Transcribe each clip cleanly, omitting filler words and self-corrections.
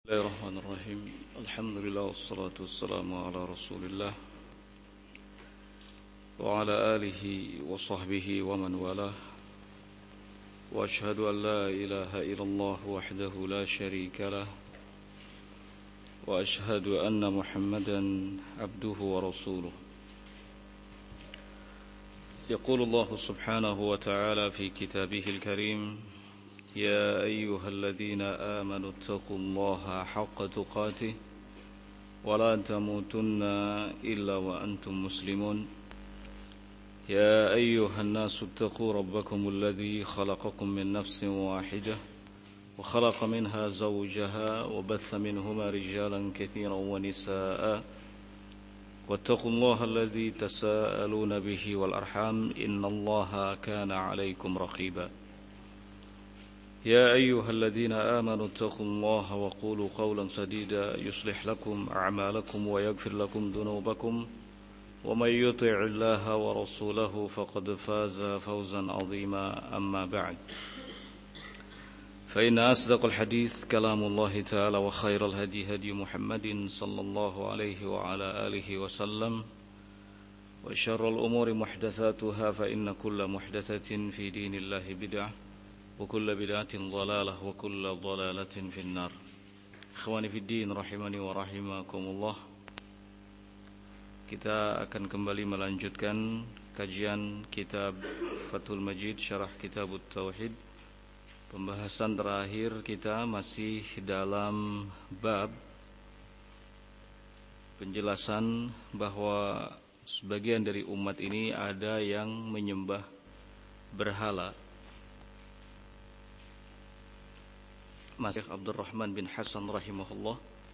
Bismillahirrahmanirrahim. Alhamdulillah wassalatu wassalamu ala Rasulillah wa ala alihi wa sahbihi wa man walah. Wa ashhadu an la ilaha illallah wahdahu la syarika lah. Wa ashhadu anna Muhammadan abduhu wa rasuluh. Yaqulu Allah subhanahu wa ta'ala fi kitabihil karim: يا أيها الذين آمنوا اتقوا الله حق تقاته ولا تموتن إلا وأنتم مسلمون يا أيها الناس اتقوا ربكم الذي خلقكم من نفس واحدة وخلق منها زوجها وبث منهما رجالا كثيرا ونساء واتقوا الله الذي تساءلون به والأرحام إن الله كان عليكم رقيبا يا أيها الذين آمنوا اتقوا الله وقولوا قولا سديدا يصلح لكم أعمالكم ويغفر لكم ذنوبكم ومن يطع الله ورسوله فقد فاز فوزا عظيما أما بعد فإن أصدق الحديث كلام الله تعالى وخير الهدي هدي محمد صلى الله عليه وعلى آله وسلم وشر الأمور محدثاتها فإن كل محدثة في دين الله بدعة وكل بدعة ضلالة وكل ضلالة في النار. Ikhwani fi din rahimani wa rahimakumullah. Kita akan kembali melanjutkan kajian kitab Fathul Majid Syarah Kitabut Tauhid. Pembahasan terakhir kita masih dalam bab penjelasan bahwa sebagian dari umat ini ada yang menyembah berhala. Syekh Abdurrahman bin Hasan rahimahullah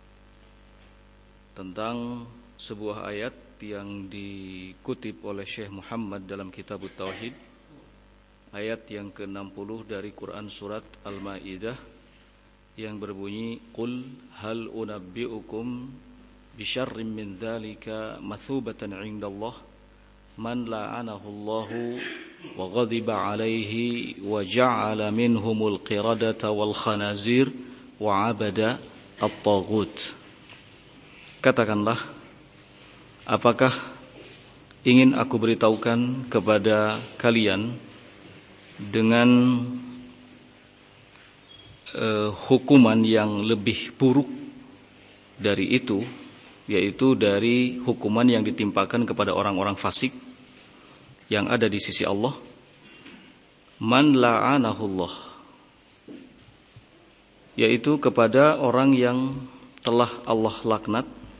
tentang sebuah ayat yang dikutip oleh Syekh Muhammad dalam Kitabut Tauhid, ayat yang ke-60 dari Quran surat Al-Maidah yang berbunyi qul hal unabbiukum bisyarrin min dzalika mathubatan 'indallah man la'anahu Allahu wa ghadiba alaihi wa ja'ala minhumul qiradata wal khanazir wa 'abada at-taghut. Katakanlah, apakah ingin aku beritahukan kepada kalian dengan hukuman yang lebih buruk dari itu, yaitu dari hukuman yang ditimpakan kepada orang-orang fasik yang ada di sisi Allah. Man la'anahullah, yaitu kepada orang yang telah Allah laknat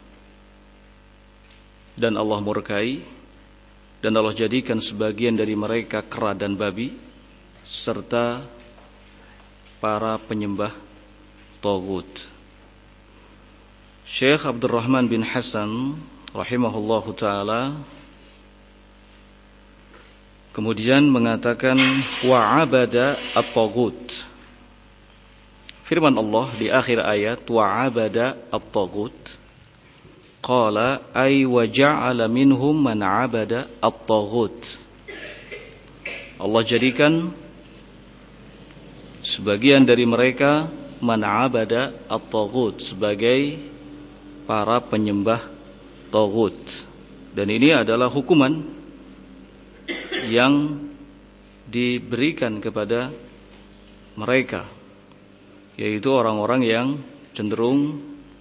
dan Allah murkai, dan Allah jadikan sebagian dari mereka kera dan babi, serta para penyembah taghut. Syekh Abdurrahman bin Hasan rahimahullahu ta'ala kemudian mengatakan wa abada at-taghut. Firman Allah di akhir ayat wa abada at-taghut, qala ay wa ja'ala minhum man abada at-taghut. Allah jadikan sebagian dari mereka man abada at-taghut, sebagai para penyembah taghut. Dan ini adalah hukuman yang diberikan kepada mereka, yaitu orang-orang yang cenderung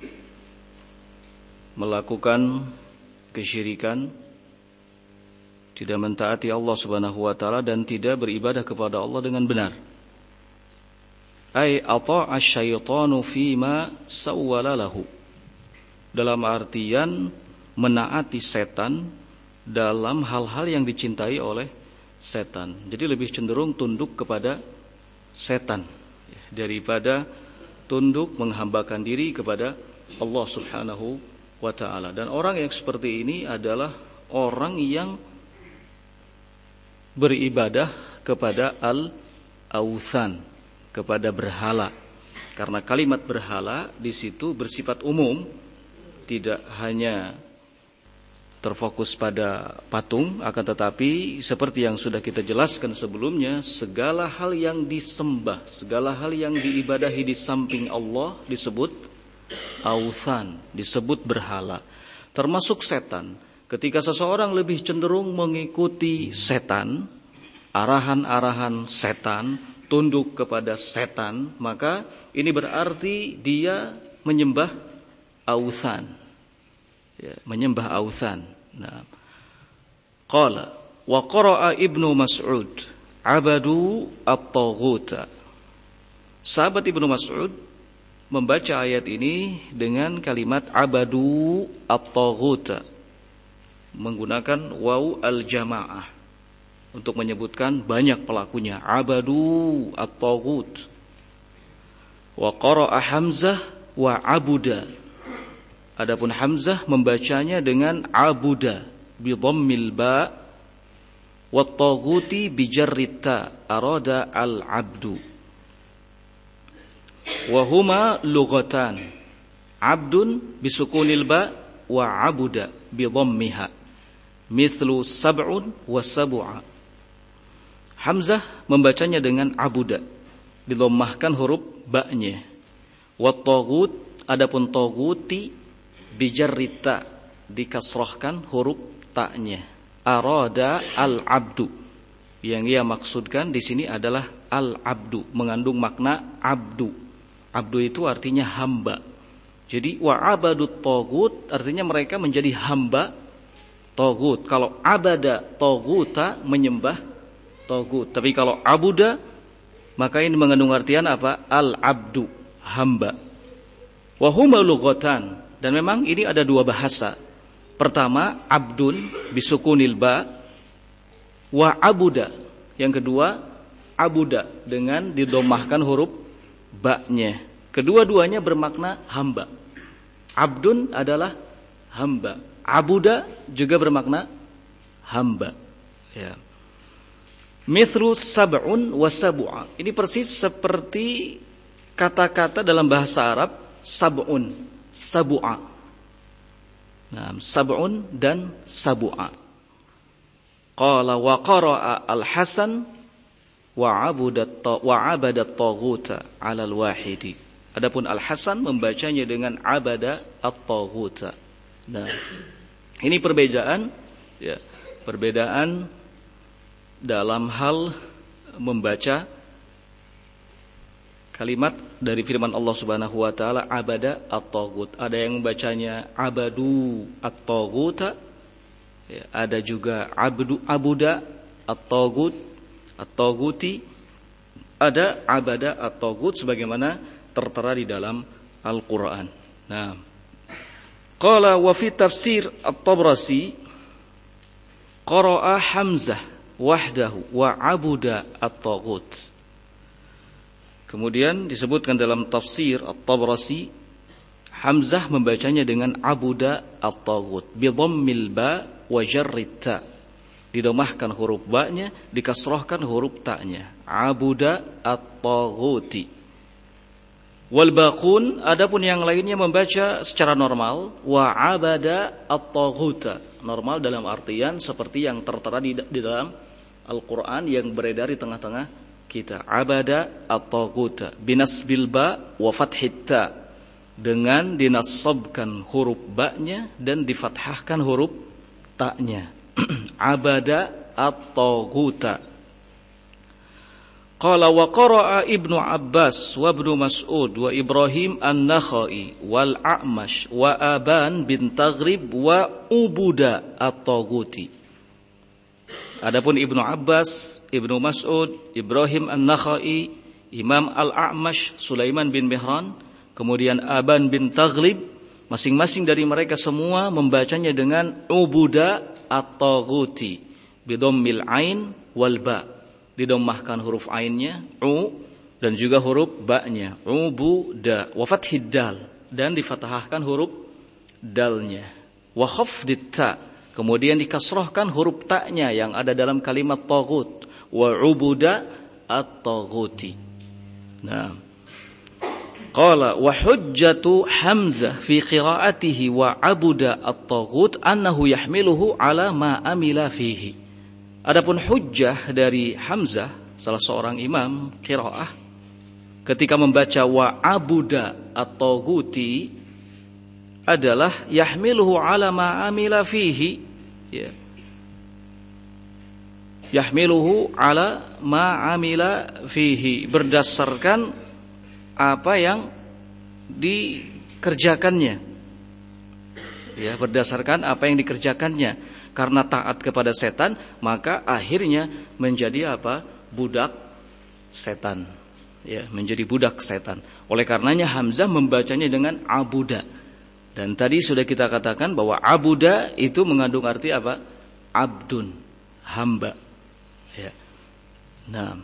melakukan kesyirikan, tidak mentaati Allah Subhanahu wa taala dan tidak beribadah kepada Allah dengan benar. Ai ata'a syaitanu fima sawwala lahu, dalam artian menaati setan dalam hal-hal yang dicintai oleh setan. Jadi lebih cenderung tunduk kepada setan daripada tunduk menghambakan diri kepada Allah Subhanahu wa ta'ala. Dan orang yang seperti ini adalah orang yang beribadah kepada al-awthan, kepada berhala. Karena kalimat berhala di situ bersifat umum, tidak hanya terfokus pada patung, akan tetapi seperti yang sudah kita jelaskan sebelumnya, segala hal yang disembah, segala hal yang diibadahi di samping Allah disebut authan, disebut berhala. Termasuk setan. Ketika seseorang lebih cenderung mengikuti setan, arahan-arahan setan, tunduk kepada setan, maka ini berarti dia menyembah authan. Ya, menyembah authan. Nah. Qala wa qara'a Ibnu Mas'ud abadu at-taghuta. Sahabat Ibnu Mas'ud membaca ayat ini dengan kalimat abadu at-taghuta, menggunakan waw al-jamaah untuk menyebutkan banyak pelakunya. Abadu at-taghut. Wa qara'a Hamzah wa abuda. Adapun Hamzah membacanya dengan abuda bi dhammil ba wa at-taghuti bi jarrit ta arada al-abdu. Wa huma lughatan. Abdun bi sukunil ba wa abuda bi dhammiha. Mithlu sab'un wa sab'a. Hamzah membacanya dengan abuda, dilommahkan huruf ba-nya. Wa taghut, adapun taghuti bijarrita, dikasrahkan huruf ta-nya. Arada al-abdu, yang ia maksudkan di sini adalah al-abdu, mengandung makna abdu. Abdu itu artinya hamba. Jadi wa abadut taghut artinya mereka menjadi hamba taghut. Kalau abada taghuta, menyembah taghut. Tapi kalau abuda, maka ini mengandung artian apa? Al-abdu, hamba. Wa huma lughatan, dan memang ini ada dua bahasa. Pertama, abdun bisukunil ba, wa abuda. Yang kedua, abuda dengan didomahkan huruf ba-nya. Kedua-duanya bermakna hamba. Abdun adalah hamba. Abuda juga bermakna hamba. Ya. Mithlu sab'un wa sab'a. Ini persis seperti kata-kata dalam bahasa Arab sab'un, sab'a. Nah, sab'un dan sab'a. Qala wa qara'a al-Hasan wa abadat taghuta 'ala al-wahidi. Adapun Al-Hasan membacanya dengan abada at-taghuta. Nah, ini perbedaan, ya, perbedaan dalam hal membaca kalimat dari firman Allah Subhanahu wa taala abada at-taghut. Ada yang membacanya abadu at-taghuta, ya, ada juga abuda at-taghut, at-taghuti, ada abada at-taghut sebagaimana tertera di dalam Al-Qur'an. Nah, qala wa fi tafsir at-Tabrasi qara'a Hamzah wahdahu wa abuda at-taghut. Kemudian disebutkan dalam tafsir at-Tabrasi, Hamzah membacanya dengan abuda at-taghut bi dhammil ba wa jarrit ta. Didomahkan huruf ba-nya, dikasrahkan huruf ta-nya. Abuda at-taghuti. Wal baqun, adapun yang lainnya membaca secara normal wa abada at-taghuta. Normal dalam artian seperti yang tertera di dalam Al-Qur'an yang beredar di tengah-tengah kita. Abada at-taghuta binasbil ba wa fathit ta, dengan dinasabkan huruf ba-nya dan difathahkan huruf ta-nya. Abada at-taghuta. Qala wa qara'a Ibnu Abbas wa Ibnu Mas'ud wa Ibrahim an-Nakhai wal A'mash wa Aban bin Taghrib wa Ubuda at-Taghuti. Adapun Ibnu Abbas, Ibnu Mas'ud, Ibrahim an-Nakhai, Imam al-A'mash, Sulaiman bin Mihran, kemudian Aban bin Taghrib, masing-masing dari mereka semua membacanya dengan Ubuda at-Taghuti bidammil ain wal ba. Didommahkan huruf ainnya u dan juga huruf ba-nya ubuda wa fathid dal, dan difathahkan huruf dalnya wa khafdit ta, kemudian dikasrahkan huruf ta-nya yang ada dalam kalimat taghut wa ubuda at-taghuti. Nah, qala wa hujjatu Hamzah fi qiraatihi wa abuda at-taghut annahu yahmiluhu ala ma amila fihi. Adapun hujjah dari Hamzah, salah seorang imam qiraah, ketika membaca wa abuda at-taghuti, adalah yahmiluhu ala ma amila fihi, ya. Yahmiluhu ala ma amila fihi, berdasarkan apa yang dikerjakannya, ya, berdasarkan apa yang dikerjakannya. Karena taat kepada setan, maka akhirnya menjadi apa? Budak setan, ya, menjadi budak setan. Oleh karenanya Hamzah membacanya dengan abuda. Dan tadi sudah kita katakan bahwa abuda itu mengandung arti apa? Abdun, hamba, ya. Nah,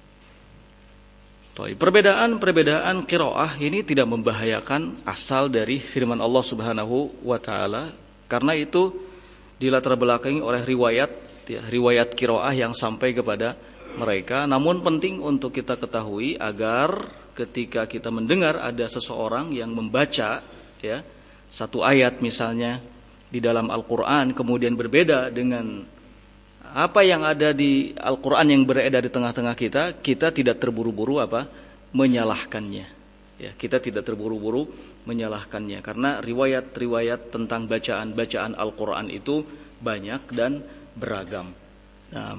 perbedaan qiraah ini tidak membahayakan asal dari firman Allah Subhanahu wa taala, karena itu dilatar belakangi oleh riwayat, ya, riwayat qiraah yang sampai kepada mereka. Namun penting untuk kita ketahui agar ketika kita mendengar ada seseorang yang membaca, ya, satu ayat misalnya di dalam Al-Qur'an kemudian berbeda dengan apa yang ada di Al-Qur'an yang beredar di tengah-tengah kita tidak terburu-buru apa? Menyalahkannya. Ya, kita tidak terburu-buru menyalahkannya karena riwayat-riwayat tentang bacaan-bacaan Al-Qur'an itu banyak dan beragam. Nah,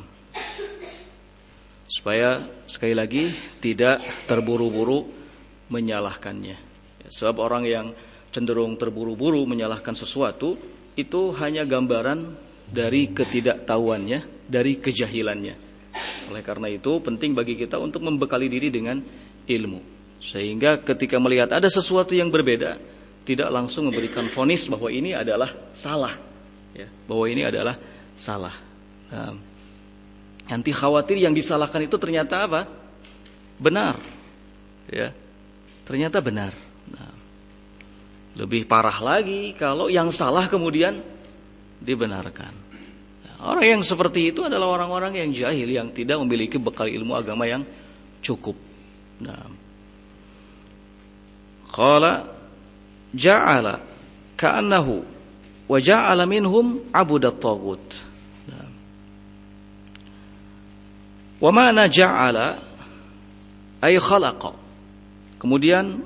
supaya sekali lagi tidak terburu-buru menyalahkannya. Ya, sebab orang yang cenderung terburu-buru menyalahkan sesuatu itu hanya gambaran dari ketidaktahuannya, dari kejahilannya. Oleh karena itu penting bagi kita untuk membekali diri dengan ilmu, sehingga ketika melihat ada sesuatu yang berbeda tidak langsung memberikan vonis bahwa ini adalah salah, ya, bahwa ini adalah salah. Nah, nanti khawatir yang disalahkan itu ternyata apa? Benar, ya, ternyata benar. Nah, lebih parah lagi kalau yang salah kemudian dibenarkan. Nah, orang yang seperti itu adalah orang-orang yang jahil, yang tidak memiliki bekal ilmu agama yang cukup. Nah, qala ja'ala ka'annahu wa ja'ala minhum abudat taghut. Nah, wa ma'na ja'ala ay khalaqa. Kemudian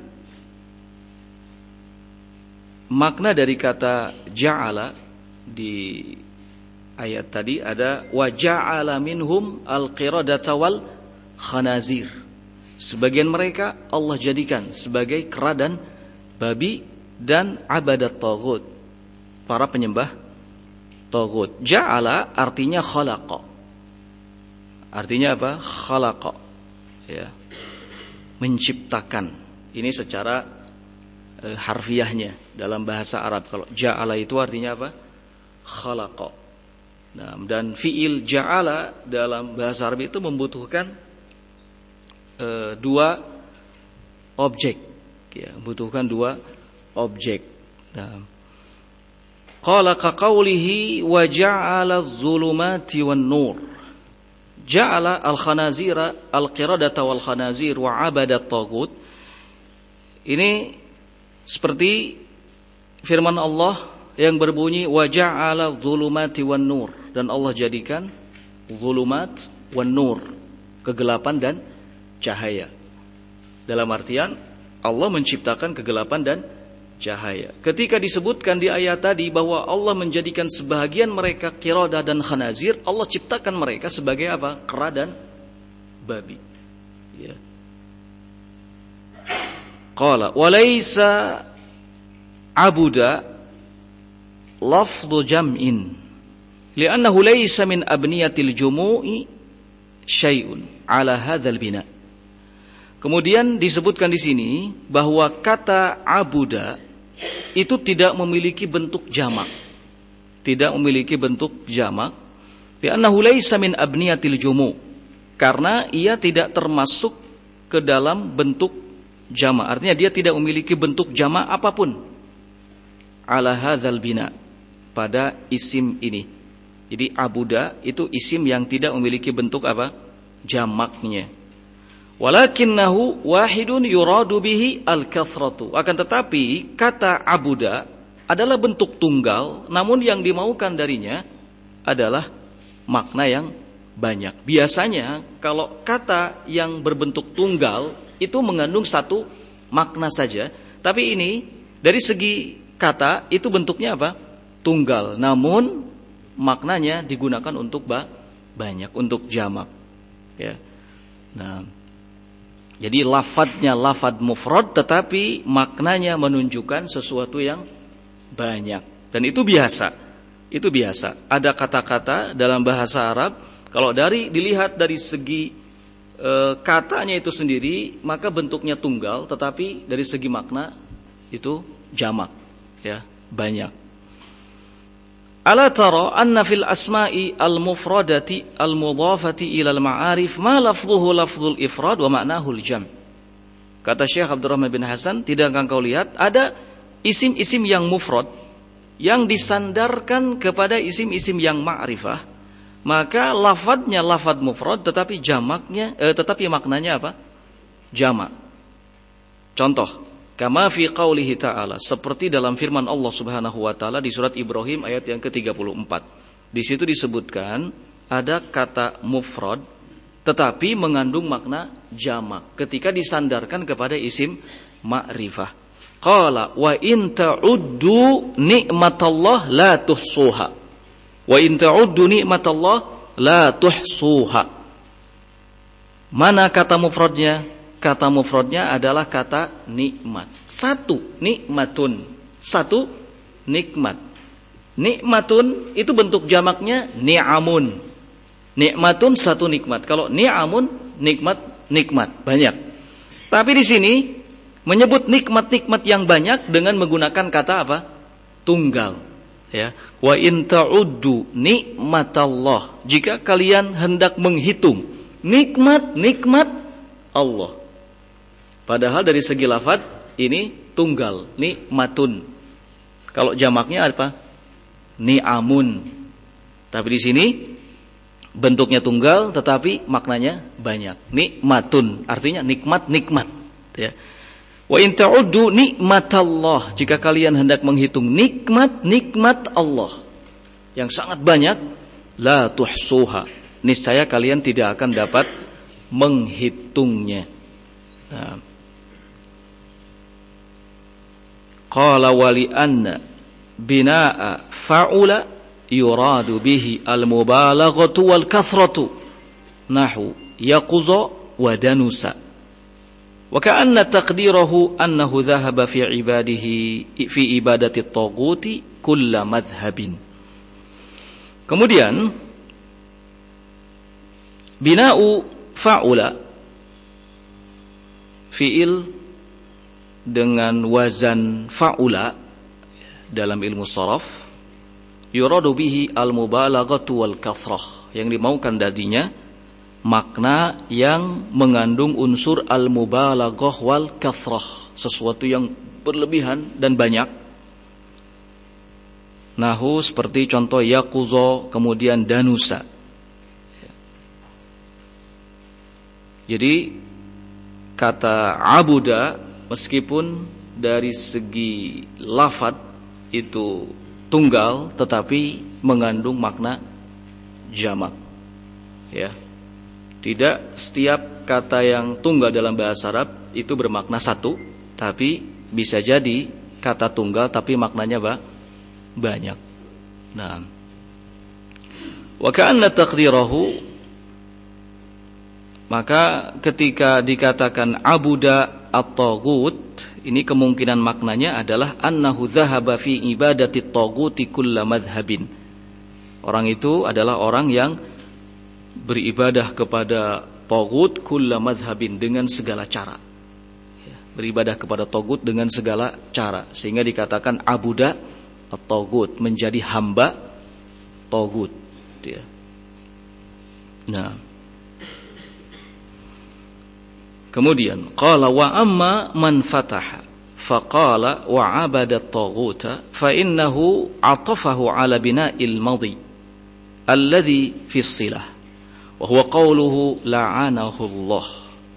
makna dari kata ja'ala di ayat tadi ada wa ja'ala minhum al-qiradata wal khanazir. Sebagian mereka Allah jadikan sebagai kera dan babi dan abadat taghut, para penyembah taghut. Ja'ala artinya khalaqa. Artinya apa? Khalaqa, ya, menciptakan. Ini secara harfiahnya dalam bahasa Arab. Kalau ja'ala itu artinya apa? Khalaqa. Nah, dan fiil ja'ala dalam bahasa Arab itu membutuhkan dua objek, ya, membutuhkan dua objek. Nah, qala ka qawlihi wa ja'ala adh-dhulumati wan-nur. Ja'ala al-khanazira al-qiradata wal khanazir wa 'abadat taghut. Ini seperti firman Allah yang berbunyi wa ja'ala adh-dhulumati wan-nur, dan Allah jadikan dhulumat wan-nur, kegelapan dan cahaya. Dalam artian Allah menciptakan kegelapan dan cahaya. Ketika disebutkan di ayat tadi bahwa Allah menjadikan sebahagian mereka qiradah dan khanazir, Allah ciptakan mereka sebagai apa? Kera dan babi. Ya. Qala walaysa abuda lafdhu jam'in li'annahu laysa min abniyatil jumu'i syai'un ala hadzal bina. Kemudian disebutkan di sini bahwa kata abuda itu tidak memiliki bentuk jamak. Tidak memiliki bentuk jamak. Li'annahu laysa min abniyatil jumu'. Karena ia tidak termasuk ke dalam bentuk jamak. Artinya dia tidak memiliki bentuk jamak apapun. Ala hadzal bina, pada isim ini. Jadi abuda itu isim yang tidak memiliki bentuk apa? Jamaknya. Walakinnahu wahidun yuradu bihi al-kathratu. Akan tetapi kata abuda adalah bentuk tunggal, namun yang dimaukan darinya adalah makna yang banyak. Biasanya kalau kata yang berbentuk tunggal itu mengandung satu makna saja, tapi ini dari segi kata itu bentuknya apa? Tunggal, namun maknanya digunakan untuk banyak, untuk jamak. Ya. Nah, jadi lafadznya lafadz mufrad, tetapi maknanya menunjukkan sesuatu yang banyak. Dan itu biasa. Itu biasa. Ada kata-kata dalam bahasa Arab, kalau dilihat dari segi katanya itu sendiri, maka bentuknya tunggal, tetapi dari segi makna itu jamak, ya, banyak. Ala tara anna fil asma'i al-mufradati al-mudhafati ila al-ma'arif ma lafdhuhu lafdhul ifrad wa ma'nahu al-jam'. Kata Syekh Abdurrahman bin Hasan, tidakkah kau lihat ada isim-isim yang mufrad yang disandarkan kepada isim-isim yang ma'rifah, maka lafadznya lafadz mufrad tetapi tetapi maknanya apa? Jamak. Contoh, kama fi qaulihi ta'ala, seperti dalam firman Allah Subhanahu wa taala di surat Ibrahim ayat yang ke-34. Di situ disebutkan ada kata mufrad tetapi mengandung makna jamak ketika disandarkan kepada isim ma'rifah. Qala wa in ta'uddu ni'matallah la tuhsuha. Wa in ta'uddu ni'matallah la tuhsuha. Mana kata mufradnya? Kata mufradnya adalah kata nikmat. Satu nikmatun, satu nikmat. Nikmatun itu bentuk jamaknya ni'amun. Nikmatun satu nikmat. Kalau ni'amun nikmat banyak. Tapi di sini menyebut nikmat-nikmat yang banyak dengan menggunakan kata apa? Tunggal. Ya. Wa in ta'uddu nikmatallah. Jika kalian hendak menghitung nikmat Allah. Padahal dari segi lafaz ini tunggal, nikmatun. Kalau jamaknya apa? Ni'amun. Tapi di sini bentuknya tunggal tetapi maknanya banyak. Nikmatun artinya nikmat. Ya. Wa in ta'uddu nikmatallah, jika kalian hendak menghitung nikmat Allah yang sangat banyak, la tuhsuha, niscaya kalian tidak akan dapat menghitungnya. Nah. Qala wali anna bina'a fa'ula yuradu bihi al-mubalaghatu wal kathratu nahu yaquza wa danusa. Wa ka'anna taqdirahu annahu dhahaba fi ibadati at-taghuti kulla madhhabin. Kemudian bina'u fa'ula, fi'il dengan wazan fa'ula dalam ilmu sharaf, yuradu bihi al-mubalaghatu wal kathrah, yang dimaukan dadinya makna yang mengandung unsur al-mubalaghah wal kathrah, sesuatu yang berlebihan dan banyak. Nahu seperti contoh yaquza, kemudian danusa. Jadi kata abuda meskipun dari segi lafad itu tunggal tetapi mengandung makna jamak. Ya. Tidak setiap kata yang tunggal dalam bahasa Arab itu bermakna satu, tapi bisa jadi kata tunggal tapi maknanya banyak. Nah, wa ka'anna taqdirahu, maka ketika dikatakan abuda at-taghut, ini kemungkinan maknanya adalah annahu dhahaba fi ibadati at-taghuti kulla madhhabin. Orang itu adalah orang yang beribadah kepada taghut kulla madhhabin, dengan segala cara. Beribadah kepada taghut dengan segala cara, sehingga dikatakan abuda at-taghut, menjadi hamba taghut. Nah, kemudian qala wa amma man fataha faqala wa abada at-taghuta fa innahu atafahu ala bina'il madhi alladhi fi as-silah wa huwa qawluhu la'anahu Allah.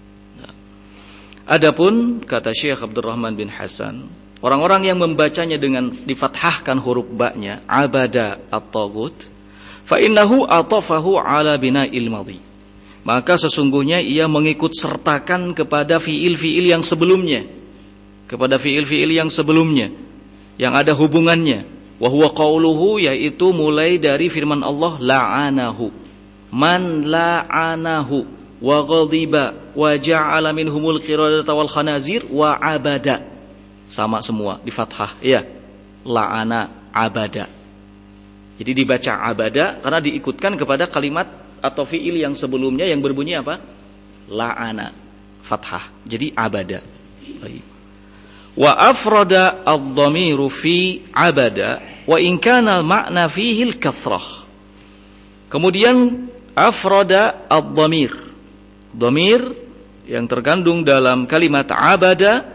Adapun kata Syekh Abdurrahman bin Hasan, orang-orang yang membacanya dengan difathahkan huruf ba-nya, abada at-taghut, fa innahu atafahu ala bina'il madhi, maka sesungguhnya ia mengikut sertakan kepada fiil-fiil yang sebelumnya, kepada fiil-fiil yang sebelumnya. yang ada hubungannya. Wa huwa qauluhu, yaitu mulai dari firman Allah la'anahu. Man la'anahu wa ghadiba wa ja'ala minhumul qiradata wal khanazir wa abada. Sama semua di fathah, ya. La'ana abada. Jadi dibaca abada karena diikutkan kepada kalimat atau fiil yang sebelumnya yang berbunyi apa? La'ana, fathah. Jadi abada. Baik. Wa afrada ad-dhamiru fi abada wa in kana al-ma'na fihi al-kathrah. Kemudian afrada ad-dhamir. Dhamir yang terkandung dalam kalimat abada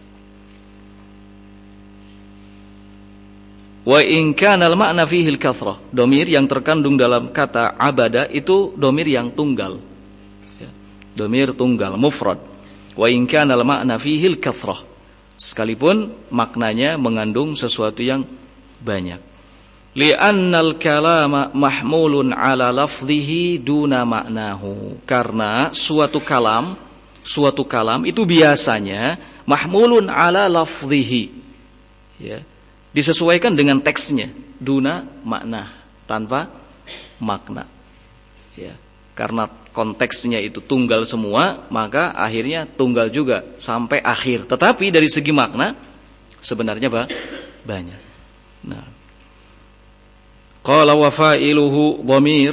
wa in kana al-ma'na fihi al-kathrah. Dhamir yang terkandung dalam kata abada itu dhamir yang tunggal. Ya. Dhamir tunggal mufrad. Wa in kana al-ma'na fihi al-kathrah. Sekalipun maknanya mengandung sesuatu yang banyak. Li'annal kalama mahmulun ala lafzihi duna maknahu. Karena suatu kalam itu biasanya mahmulun ala lafzihi. Ya, disesuaikan dengan teksnya, duna makna, tanpa makna. Ya, karena konteksnya itu tunggal semua, maka akhirnya tunggal juga sampai akhir. Tetapi dari segi makna sebenarnya banyak. Nah, qala wa fa'iluhu dhamir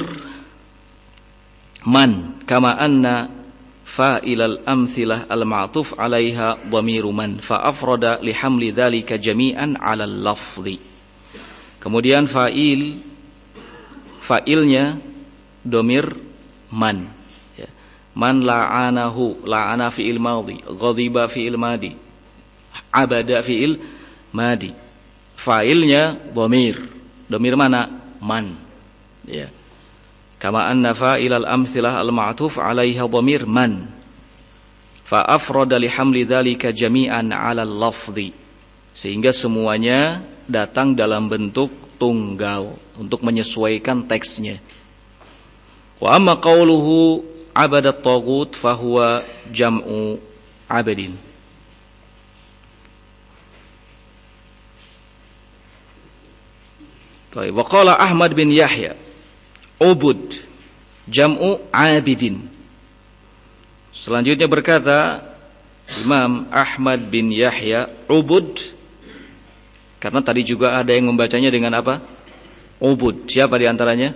man kama anna fa'ilal amthilah al-ma'tuf 'alaiha dhamiru man fa afrada li hamli dzalika jami'an 'ala al-lafzi. Kemudian fa'ilnya dhamir man, ya. Man la'anahu, la'ana fi'il madhi, ghadiba fi'il madhi, abada fi'il madhi. Fa'ilnya dhamir. Dhamir mana? Man, ya. Kama anna fa'ilal amthilah al-ma'tuf 'alaiha dhamir man. Fa afrada li hamli dzalika jami'an 'ala al-lafzi. Sehingga semuanya datang dalam bentuk tunggal untuk menyesuaikan teksnya. Wa amma qawluhu abadat taghut fahuwa jam'u abadin. Baik, wa qala Ahmad bin Yahya ubud jam'u abidin. Selanjutnya berkata Imam Ahmad bin Yahya ubud, karena tadi juga ada yang membacanya dengan apa? Ubud. Siapa di antaranya?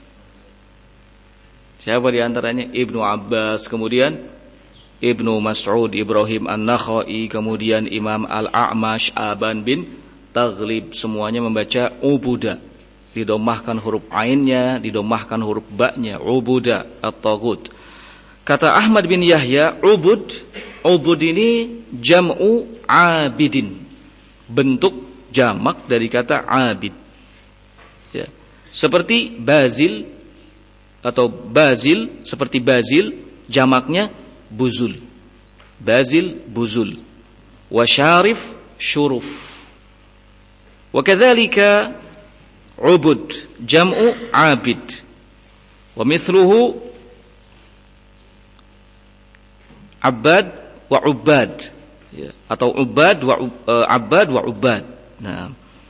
Siapa di antaranya? Ibnu Abbas, kemudian Ibnu Mas'ud, Ibrahim An-Nakhai, kemudian Imam Al-A'mash, Aban bin Taghlib, semuanya membaca ubuda. Didomahkan huruf ainnya, didomahkan huruf ba'nya, ubuda at-taghut. Kata Ahmad bin Yahya, ubud ini jam'u abidin. Bentuk jamak dari kata abid. Ya. Seperti bazil atau bazil, seperti bazil jamaknya buzul. Bazil buzul. Wa syarif syuruf. Wa kadzalika ubud jam'u abid. Wa mithluhu abbad wa ubbad, ya, atau ubbad wa abbad wa ubbad. Nah,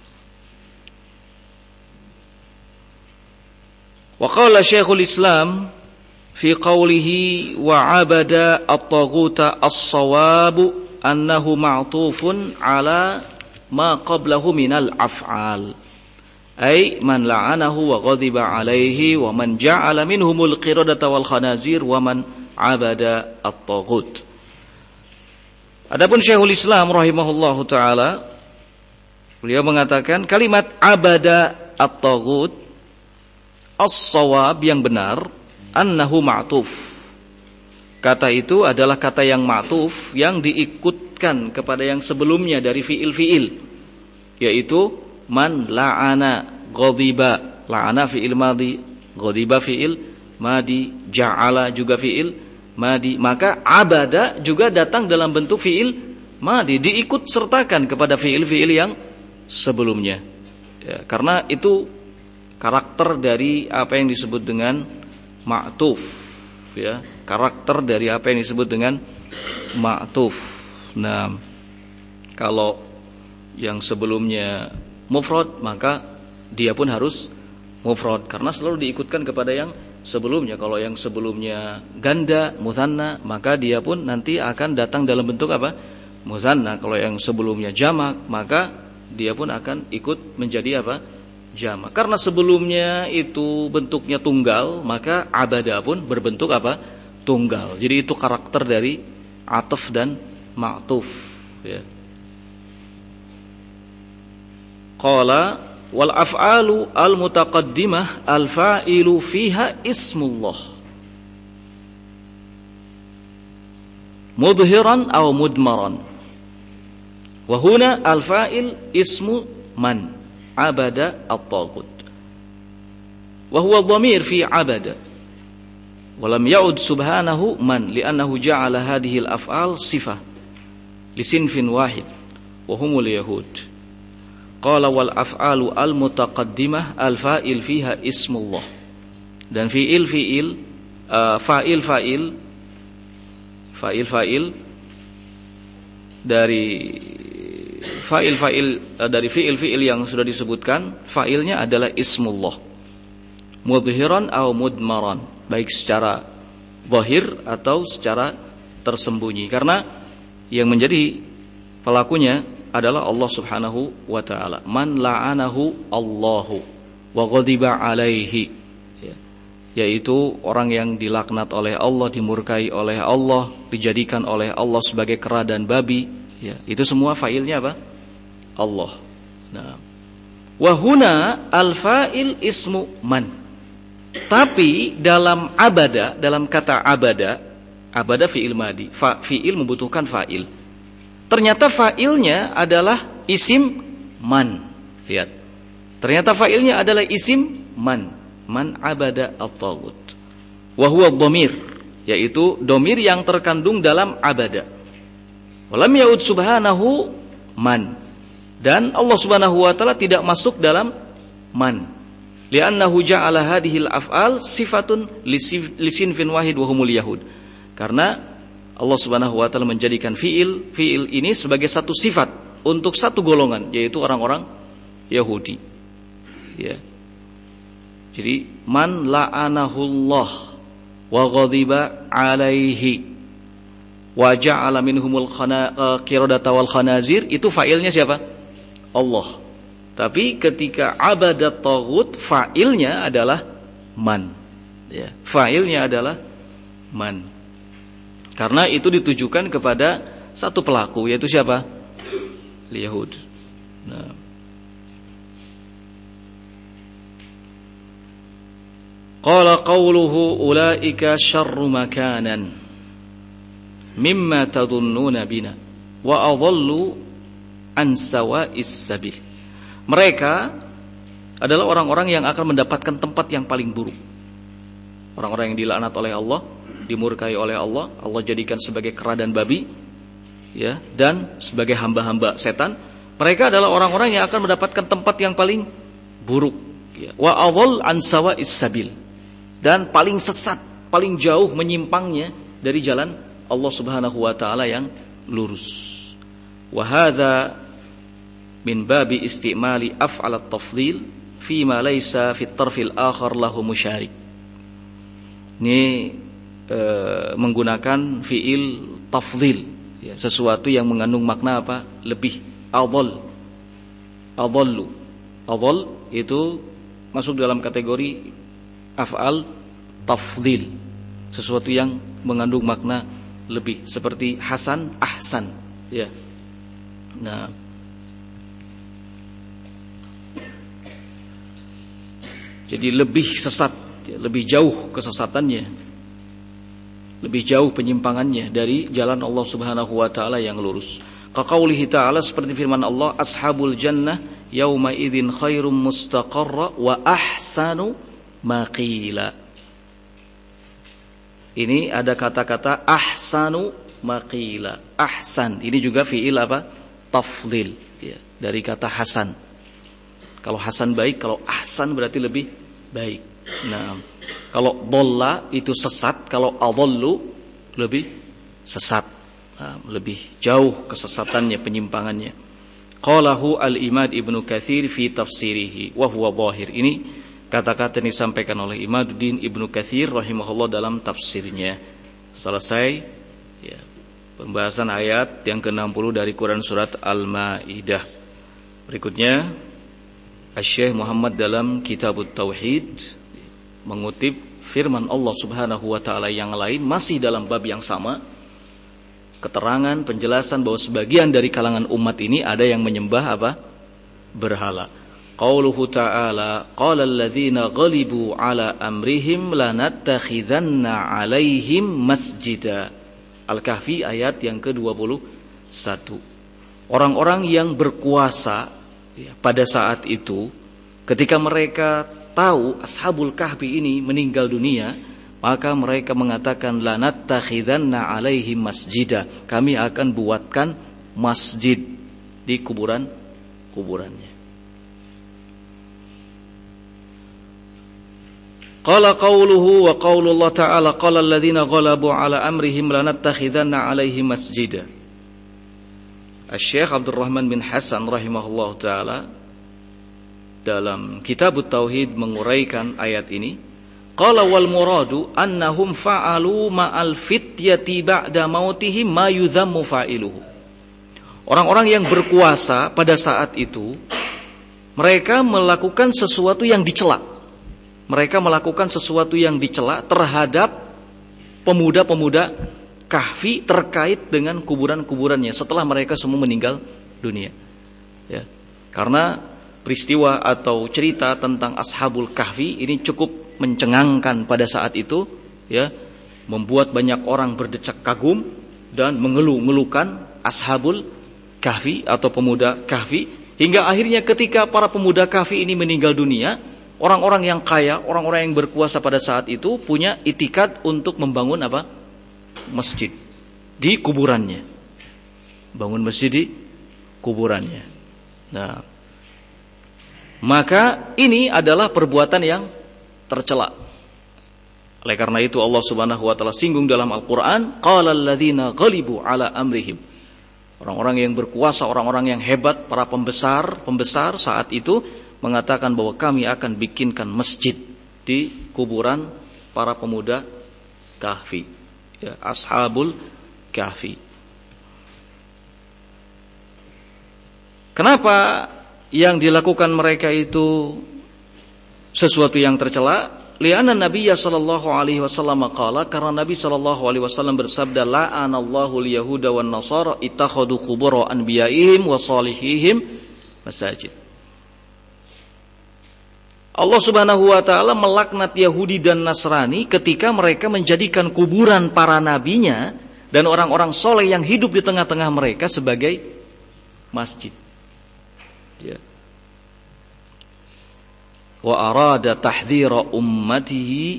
wa qala Syekhul Islam fi qawlihi wa abada at-taghuta as-sawabu annahu ma'tufun ala ma qablahu minal af'al. Ay man la'anahu wa ghadiba alaihi wa man ja'ala minhumul qiradata wal khanazir wa man abada at-taghut. Adapun Syekhul Islam rahimahullahu taala, beliau mengatakan kalimat abada at-taghut as-shawab, yang benar, annahu ma'tuf. Kata itu adalah kata yang ma'tuf, yang diikutkan kepada yang sebelumnya dari fiil-fiil, yaitu man la'ana ghadiba. La'ana fiil madhi, ghadiba fiil madhi, ja'ala juga fiil madhi. Maka abada juga datang dalam bentuk fiil madhi, diikut sertakan kepada fiil-fiil yang sebelumnya, ya, karena itu karakter dari apa yang disebut dengan ma'tuf, ya, karakter dari apa yang disebut dengan ma'tuf. Nah, kalau yang sebelumnya mufrad, maka dia pun harus mufrad karena selalu diikutkan kepada yang sebelumnya. Kalau yang sebelumnya ganda mutsanna, maka dia pun nanti akan datang dalam bentuk apa? Mutsanna. Kalau yang sebelumnya jamak, maka dia pun akan ikut menjadi apa? Jamak. Karena sebelumnya itu bentuknya tunggal, maka abada pun berbentuk apa? Tunggal. Jadi itu karakter dari ataf dan ma'tuf, ya. Qala wal af'alu al mutaqaddimah al fa'ilu fiha ismullah mudhiran aw mudmaran wa huna al fa'il ismu man abada at-taghut wa huwa dhamir fi abada wa lam ya'ud subhanahu man li'annahu ja'ala hadhihi al af'al sifah li sinfin wahid wa humul yahud. Qala wal af'alu al mutaqaddimah al fa'il fiha ismullah. Dan fa'il dari fi'il yang sudah disebutkan, fa'ilnya adalah ismullah. Mudhiran aw mudmaran, baik secara zahir atau secara tersembunyi, karena yang menjadi pelakunya adalah Allah Subhanahu wa ta'ala. Man la'anahu Allahu wa ghadiba alaihi, ya. Yaitu orang yang dilaknat oleh Allah, dimurkai oleh Allah, dijadikan oleh Allah sebagai kera dan babi, ya. Itu semua fa'ilnya apa? Allah. Nah, wa huna al-fa'il ismu man. Tapi dalam abada, dalam kata abada fi'il madi, fi'il membutuhkan fa'il. Ternyata fa'ilnya adalah isim man. Lihat. Ternyata fa'ilnya adalah isim man. Man abada at-taghut. Wa huwa dhamir, yaitu dhamir yang terkandung dalam abada. Walam ya'ud subhanahu man. Dan Allah Subhanahu wa ta'ala tidak masuk dalam man. Li'annahu ja'ala hadhil af'al sifatun lisinfin wahid wa humul yahud. Karena Allah Subhanahu wa ta'ala menjadikan fi'il ini sebagai satu sifat untuk satu golongan, yaitu orang-orang Yahudi, ya. Jadi man la'anahullah wa ghadiba alaihi wa ja'ala minhumul qiradata wal khanazir, itu fa'ilnya siapa? Allah. Tapi ketika abadat taghut, fa'ilnya adalah man, ya. Fa'ilnya adalah man. Karena itu ditujukan kepada satu pelaku, yaitu siapa? Yahud. Nah. Qala qawluhu ulaika syarru makanan mimma tadhunnuna bina wa adhallu an sawa'is sabil. Mereka adalah orang-orang yang akan mendapatkan tempat yang paling buruk. Orang-orang yang dilaknat oleh Allah, dimurkai oleh Allah, Allah jadikan sebagai kera dan babi, ya, dan sebagai hamba-hamba setan. Mereka adalah orang-orang yang akan mendapatkan tempat yang paling buruk, ya. Wa adhall an sawa'is sabil, dan paling sesat, paling jauh menyimpangnya dari jalan Allah Subhanahu wa taala yang lurus. Wa hadza min babi istimali af'al at-tafdhil fi ma laysa fi at-tarfil akhar lahu musyarik. Ini menggunakan fi'il tafdhil, ya, sesuatu yang mengandung makna apa? Lebih. Adhall, adhallu. Adhall itu masuk dalam kategori af'al tafdhil, sesuatu yang mengandung makna lebih, seperti hasan, ahsan, ya. Nah, jadi lebih sesat, ya, lebih jauh kesesatannya, lebih jauh penyimpangannya dari jalan Allah Subhanahu wa taala yang lurus. Kaqaulihi ta'ala, seperti firman Allah, ashabul jannah yauma idzin khairum mustaqarra wa ahsanu maqila. Ini ada kata-kata ahsanu maqila. Ahsan ini juga fi'il apa? Tafdhil, ya, dari kata hasan. Kalau hasan baik, kalau ahsan berarti lebih baik. Nah, kalau dhalla itu sesat, kalau adhallu lebih sesat, nah, lebih jauh kesesatannya, penyimpangannya. Qalahu al-Imad Ibnu Katsir fi tafsirihi wa huwa dhahir. Ini kata-kata yang disampaikan oleh Imaduddin Ibnu Katsir rahimahullah dalam tafsirnya. Selesai ya, pembahasan ayat yang ke-60 dari Quran surat Al-Maidah. Berikutnya Asy-Syaikh Muhammad dalam Kitabut Tauhid mengutip firman Allah Subhanahu wa taala yang lain masih dalam bab yang sama. Keterangan penjelasan bahwa sebagian dari kalangan umat ini ada yang menyembah apa? Berhala. Qauluhu ta'ala qala alladziina ghalibu ala amrihim lanattakhidanna 'alaihim masjida. Al-Kahfi ayat yang ke-21. Orang-orang yang berkuasa ya, pada saat itu ketika mereka tahu Ashabul Kahfi ini meninggal dunia, maka mereka mengatakan lanattakhidanna 'alaihim masjida. Kami akan buatkan masjid di kuburannya. Qala qauluhu wa qaulullah ta'ala qala alladziina ghalabu 'ala amrihim lanattakhidanna 'alaihim masjida. Asy-Syaikh Abdurrahman bin Hasan rahimahullah taala dalam Kitabut Tauhid menguraikan ayat ini. Qala wal muradu annahum fa'alu ma'al fityati ba'da mautihim ma yudhammu fa'iluhu. Orang-orang yang berkuasa pada saat itu mereka melakukan sesuatu yang dicela. Mereka melakukan sesuatu yang dicela terhadap pemuda-pemuda Kahfi terkait dengan kuburan-kuburannya setelah mereka semua meninggal dunia. Ya. Karena peristiwa atau cerita tentang Ashabul Kahfi ini cukup mencengangkan pada saat itu, ya, membuat banyak orang berdecak kagum dan mengeluh-ngeluhkan Ashabul Kahfi atau pemuda Kahfi, hingga akhirnya ketika para pemuda Kahfi ini meninggal dunia, orang-orang yang kaya, orang-orang yang berkuasa pada saat itu punya itikad untuk membangun apa? Masjid di kuburannya. Bangun masjid di kuburannya. Nah, maka ini adalah perbuatan yang tercela. Oleh karena itu Allah Subhanahu wa taala singgung dalam Al-Qur'an, qalal ladzina ghalibu ala amrihim. Orang-orang yang berkuasa, orang-orang yang hebat, para pembesar saat itu mengatakan bahwa kami akan bikinkan masjid di kuburan para pemuda Kahfi, ya, Ashabul Kahfi. Kenapa yang dilakukan mereka itu sesuatu yang tercela? Li'anna Nabiya sallallahu alaihi wasallam qala, karena Nabi sallallahu alaihi wasallam bersabda, la'anallahu al-yahuda wan nasara ittakhadhu qubur anbiya'ihim wa salihihim masajid. Allah Subhanahu wa taala melaknat Yahudi dan Nasrani ketika mereka menjadikan kuburan para nabinya dan orang-orang soleh yang hidup di tengah-tengah mereka sebagai masjid. Ya. Wa arada tahdhira ummatihi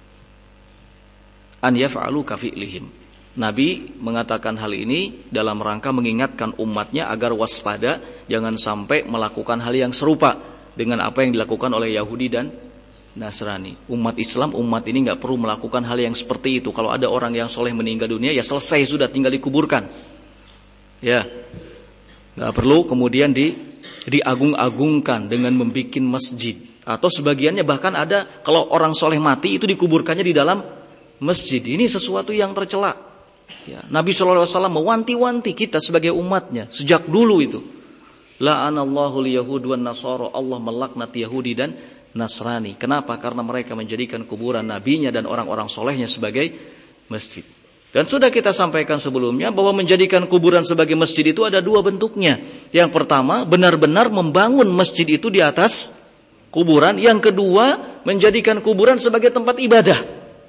an yaf'alu ka fi'lihim. Nabi mengatakan hal ini dalam rangka mengingatkan umatnya agar waspada, jangan sampai melakukan hal yang serupa dengan apa yang dilakukan oleh Yahudi dan Nasrani. Umat Islam, umat ini enggak perlu melakukan hal yang seperti itu. Kalau ada orang yang soleh meninggal dunia, ya selesai sudah, tinggal dikuburkan. Ya, enggak perlu kemudian diagung-agungkan dengan membuat masjid. Atau sebagiannya bahkan ada kalau orang soleh mati itu dikuburkannya di dalam masjid. Ini sesuatu yang tercela. Ya, Nabi SAW mewanti-wanti kita sebagai umatnya sejak dulu itu. La'anallahu liyahud wan nasara, Allah melaknat Yahudi dan Nasrani. Kenapa? Karena mereka menjadikan kuburan nabinya dan orang-orang solehnya sebagai masjid. Dan sudah kita sampaikan sebelumnya bahwa menjadikan kuburan sebagai masjid itu ada dua bentuknya. Yang pertama, benar-benar membangun masjid itu di atas kuburan. Yang kedua, menjadikan kuburan sebagai tempat ibadah.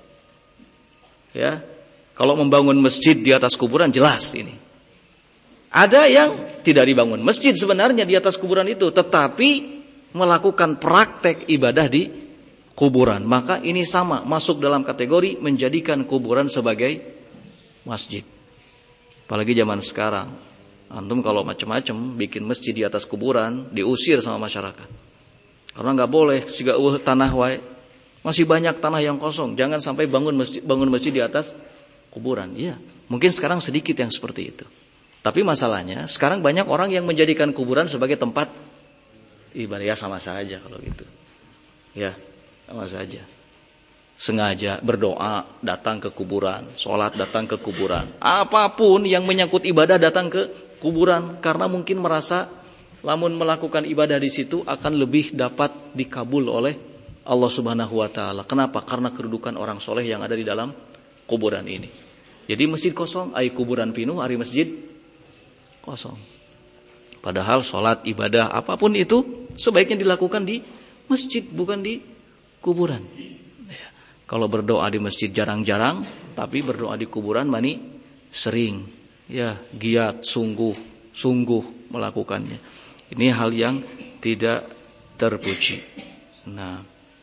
Ya, kalau membangun masjid di atas kuburan jelas ini. Ada yang tidak dibangun masjid sebenarnya di atas kuburan itu, tetapi melakukan praktek ibadah di kuburan. Maka ini sama, masuk dalam kategori menjadikan kuburan sebagai masjid. Apalagi zaman sekarang, antum kalau macam-macam bikin masjid di atas kuburan diusir sama masyarakat. Karena nggak boleh siga tanah wae. Masih banyak tanah yang kosong. Jangan sampai bangun masjid di atas kuburan. Iya, mungkin sekarang sedikit yang seperti itu. Tapi masalahnya sekarang banyak orang yang menjadikan kuburan sebagai tempat ibadah. Ya sama saja kalau gitu. Ya, sama saja. Sengaja berdoa datang ke kuburan, sholat datang ke kuburan. Apapun yang menyangkut ibadah datang ke kuburan karena mungkin merasa lamun melakukan ibadah di situ akan lebih dapat dikabul oleh Allah Subhanahu wa taala. Kenapa? Karena kedudukan orang soleh yang ada di dalam kuburan ini. Jadi masjid kosong, ai kuburan pinuh, ari masjid kosong. Padahal sholat, ibadah, apapun itu sebaiknya dilakukan di masjid, bukan di kuburan. Ya. Kalau berdoa di masjid jarang-jarang, tapi berdoa di kuburan mani sering. Ya, giat, sungguh melakukannya. Ini hal yang tidak terpuji. Nah,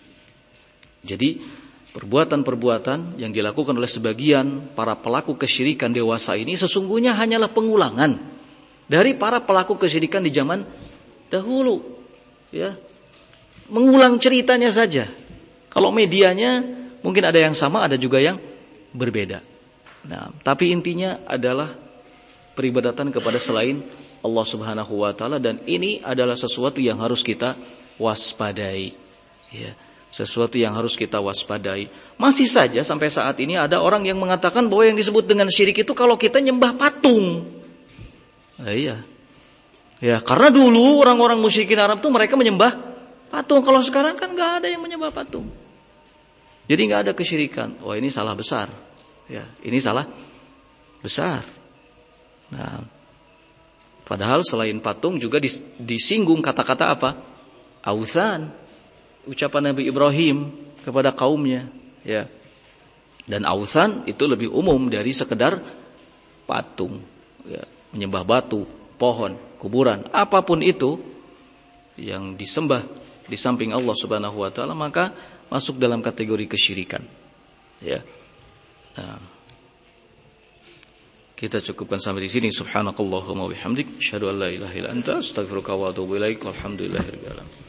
jadi perbuatan-perbuatan yang dilakukan oleh sebagian para pelaku kesyirikan dewasa ini sesungguhnya hanyalah pengulangan dari para pelaku kesyirikan di zaman dahulu. Ya, mengulang ceritanya saja. Kalau medianya mungkin ada yang sama, ada juga yang berbeda. Nah, tapi intinya adalah peribadatan kepada selain Allah Subhanahu wa taala, dan ini adalah sesuatu yang harus kita waspadai. Ya. Sesuatu yang harus kita waspadai. Masih saja sampai saat ini ada orang yang mengatakan bahwa yang disebut dengan syirik itu kalau kita nyembah patung. Nah, iya. Ya, karena dulu orang-orang musyrikin Arab tuh mereka menyembah patung. Kalau sekarang kan nggak ada yang menyembah patung. Jadi nggak ada kesyirikan. Wah, ini salah besar. Ya, ini salah besar. Nah, padahal selain patung juga disinggung kata-kata apa? Authan. Ucapan Nabi Ibrahim kepada kaumnya, ya. Dan authan itu lebih umum dari sekedar patung, ya. Menyembah batu, pohon, kuburan, apapun itu yang disembah di samping Allah Subhanahu wa taala maka masuk dalam kategori kesyirikan. Ya. Nah, kita cukupkan sampai di sini. Subhanakallahumma wa bihamdik, asyhadu an la ilaha illa anta, astaghfiruka wa atubu ilaik. Walhamdulillahirabbil alamin.